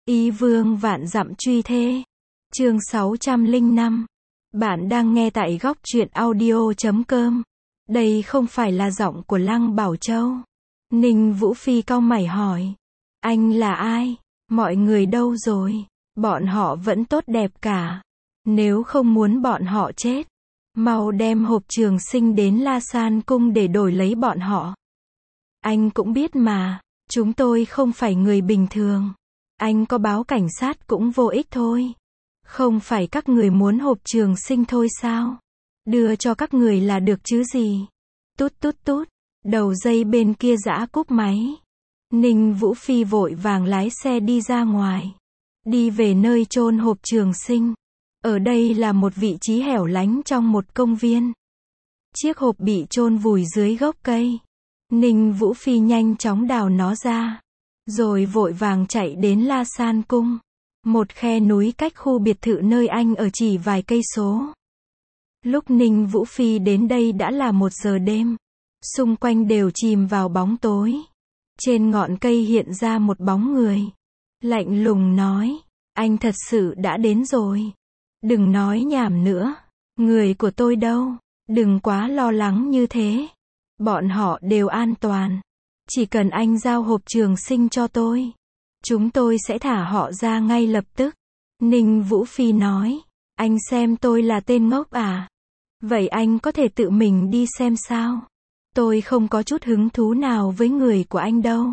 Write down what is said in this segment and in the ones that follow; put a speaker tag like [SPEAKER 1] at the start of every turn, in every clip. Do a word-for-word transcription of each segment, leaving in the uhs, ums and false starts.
[SPEAKER 1] Ý vương vạn dặm truy thê. Chương sáu trăm lẻ năm. Bạn đang nghe tại góc truyện audio chấm com. Đây không phải là giọng của Lăng Bảo Châu. Ninh Vũ Phi cau mày hỏi. Anh là ai? Mọi người đâu rồi? Bọn họ vẫn tốt đẹp cả. Nếu không muốn bọn họ chết, mau đem hộp trường sinh đến La San cung để đổi lấy bọn họ. Anh cũng biết mà, chúng tôi không phải người bình thường. Anh có báo cảnh sát cũng vô ích thôi. Không phải các người muốn hộp trường sinh thôi sao? Đưa cho các người là được chứ gì? Tút tút tút, đầu dây bên kia giã cúp máy. Ninh Vũ Phi vội vàng lái xe đi ra ngoài. Đi về nơi chôn hộp trường sinh. Ở đây là một vị trí hẻo lánh trong một công viên. Chiếc hộp bị chôn vùi dưới gốc cây. Ninh Vũ Phi nhanh chóng đào nó ra. Rồi vội vàng chạy đến La San cung. Một khe núi cách khu biệt thự nơi anh ở chỉ vài cây số. Lúc Ninh Vũ Phi đến đây đã là một giờ đêm. Xung quanh đều chìm vào bóng tối. Trên ngọn cây hiện ra một bóng người. Lạnh lùng nói, anh thật sự đã đến rồi. Đừng nói nhảm nữa. Người của tôi đâu? Đừng quá lo lắng như thế. Bọn họ đều an toàn. Chỉ cần anh giao hộp trường sinh cho tôi, chúng tôi sẽ thả họ ra ngay lập tức. Ninh Vũ Phi nói, anh xem tôi là tên ngốc à? Vậy anh có thể tự mình đi xem sao? Tôi không có chút hứng thú nào với người của anh đâu.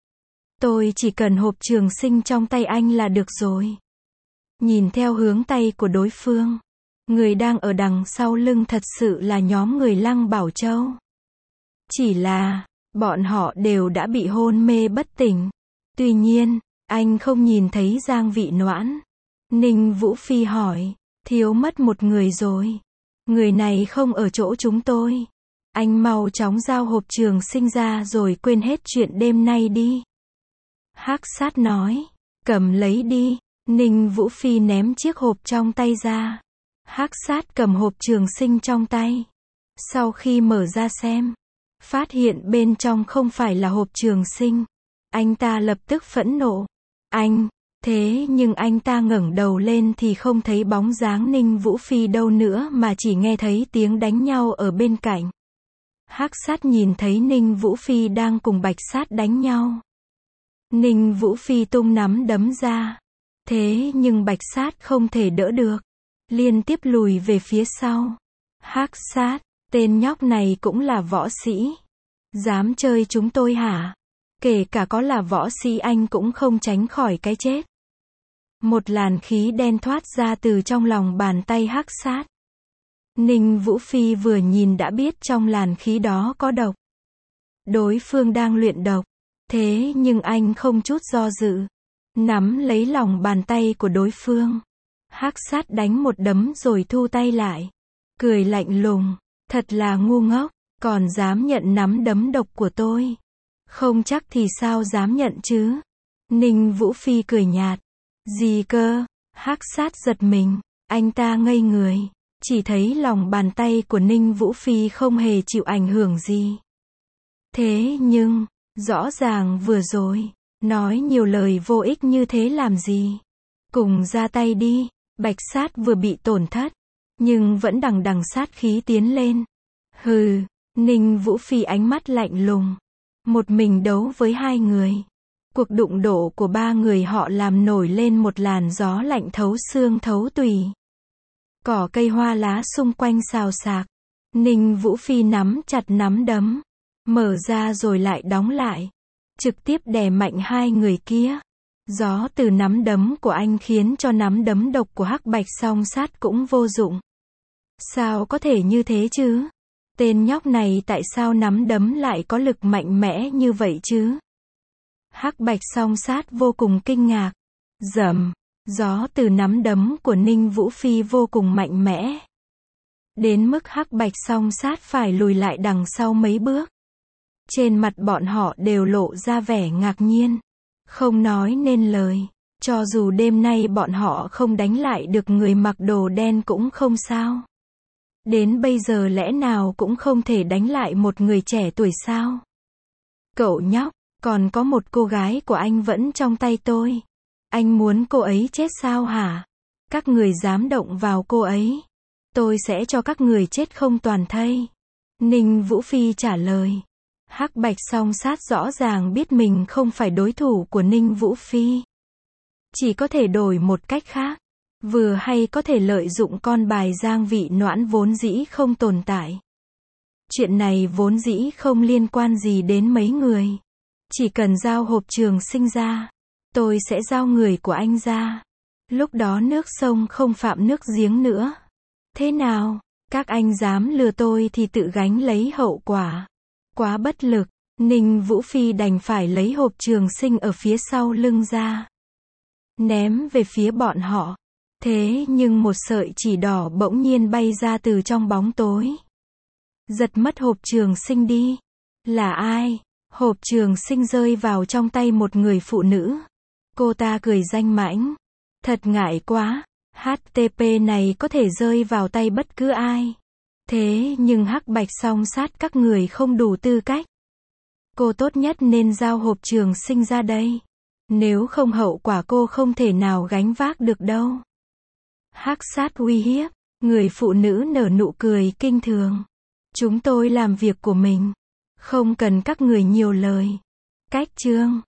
[SPEAKER 1] Tôi chỉ cần hộp trường sinh trong tay anh là được rồi. Nhìn theo hướng tay của đối phương, người đang ở đằng sau lưng thật sự là nhóm người Lăng Bảo Châu. Chỉ là, bọn họ đều đã bị hôn mê bất tỉnh. Tuy nhiên, anh không nhìn thấy Giang Vị Noãn. Ninh Vũ Phi hỏi, thiếu mất một người rồi. Người này không ở chỗ chúng tôi. Anh mau chóng giao hộp trường sinh ra rồi quên hết chuyện đêm nay đi. Hắc Sát nói, cầm lấy đi. Ninh Vũ Phi ném chiếc hộp trong tay ra. Hắc Sát cầm hộp trường sinh trong tay. Sau khi mở ra xem, phát hiện bên trong không phải là hộp trường sinh. Anh ta lập tức phẫn nộ. Anh, thế nhưng anh ta ngẩng đầu lên thì không thấy bóng dáng Ninh Vũ Phi đâu nữa mà chỉ nghe thấy tiếng đánh nhau ở bên cạnh. Hắc Sát nhìn thấy Ninh Vũ Phi đang cùng Bạch Sát đánh nhau. Ninh Vũ Phi tung nắm đấm ra. Thế nhưng Bạch Sát không thể đỡ được. Liên tiếp lùi về phía sau. Hắc Sát, tên nhóc này cũng là võ sĩ. Dám chơi chúng tôi hả? Kể cả có là võ sĩ anh cũng không tránh khỏi cái chết. Một làn khí đen thoát ra từ trong lòng bàn tay Hắc Sát. Ninh Vũ Phi vừa nhìn đã biết trong làn khí đó có độc. Đối phương đang luyện độc. Thế nhưng anh không chút do dự. Nắm lấy lòng bàn tay của đối phương. Hắc Sát đánh một đấm rồi thu tay lại. Cười lạnh lùng. Thật là ngu ngốc. Còn dám nhận nắm đấm độc của tôi. Không chắc thì sao dám nhận chứ. Ninh Vũ Phi cười nhạt. Gì cơ? Hắc Sát giật mình. Anh ta ngây người. Chỉ thấy lòng bàn tay của Ninh Vũ Phi không hề chịu ảnh hưởng gì. Thế nhưng, rõ ràng vừa rồi, nói nhiều lời vô ích như thế làm gì? Cùng ra tay đi. Bạch Sát vừa bị tổn thất, nhưng vẫn đằng đằng sát khí tiến lên. Hừ, Ninh Vũ Phi ánh mắt lạnh lùng. Một mình đấu với hai người. Cuộc đụng độ của ba người họ làm nổi lên một làn gió lạnh thấu xương thấu tủy. Cỏ cây hoa lá xung quanh xào xạc. Ninh Vũ Phi nắm chặt nắm đấm. Mở ra rồi lại đóng lại. Trực tiếp đè mạnh hai người kia. Gió từ nắm đấm của anh khiến cho nắm đấm độc của Hắc Bạch Song Sát cũng vô dụng. Sao có thể như thế chứ? Tên nhóc này tại sao nắm đấm lại có lực mạnh mẽ như vậy chứ? Hắc Bạch Song Sát vô cùng kinh ngạc. Rầm, gió từ nắm đấm của Ninh Vũ Phi vô cùng mạnh mẽ. Đến mức Hắc Bạch Song Sát phải lùi lại đằng sau mấy bước. Trên mặt bọn họ đều lộ ra vẻ ngạc nhiên. Không nói nên lời. Cho dù đêm nay bọn họ không đánh lại được người mặc đồ đen cũng không sao. Đến bây giờ lẽ nào cũng không thể đánh lại một người trẻ tuổi sao? Cậu nhóc, còn có một cô gái của anh vẫn trong tay tôi. Anh muốn cô ấy chết sao hả? Các người dám động vào cô ấy, tôi sẽ cho các người chết không toàn thây. Ninh Vũ Phi trả lời. Hắc Bạch Song Sát rõ ràng biết mình không phải đối thủ của Ninh Vũ Phi. Chỉ có thể đổi một cách khác. Vừa hay có thể lợi dụng con bài Giang Vị Noãn vốn dĩ không tồn tại. Chuyện này vốn dĩ không liên quan gì đến mấy người. Chỉ cần giao hộp trường sinh ra, tôi sẽ giao người của anh ra. Lúc đó nước sông không phạm nước giếng nữa. Thế nào? Các anh dám lừa tôi thì tự gánh lấy hậu quả. Quá bất lực, Ninh Vũ Phi đành phải lấy hộp trường sinh ở phía sau lưng ra, ném về phía bọn họ. Thế nhưng một sợi chỉ đỏ bỗng nhiên bay ra từ trong bóng tối, giật mất hộp trường sinh đi. Là ai? Hộp trường sinh rơi vào trong tay một người phụ nữ. Cô ta cười danh mãnh. Thật ngại quá, hát tê pê này có thể rơi vào tay bất cứ ai. Thế nhưng Hắc Bạch Song Sát các người không đủ tư cách. Cô tốt nhất nên giao hộp trường sinh ra đây. Nếu không hậu quả cô không thể nào gánh vác được đâu. Hắc Sát uy hiếp. Người phụ nữ nở nụ cười kinh thường. Chúng tôi làm việc của mình, không cần các người nhiều lời. Cách chương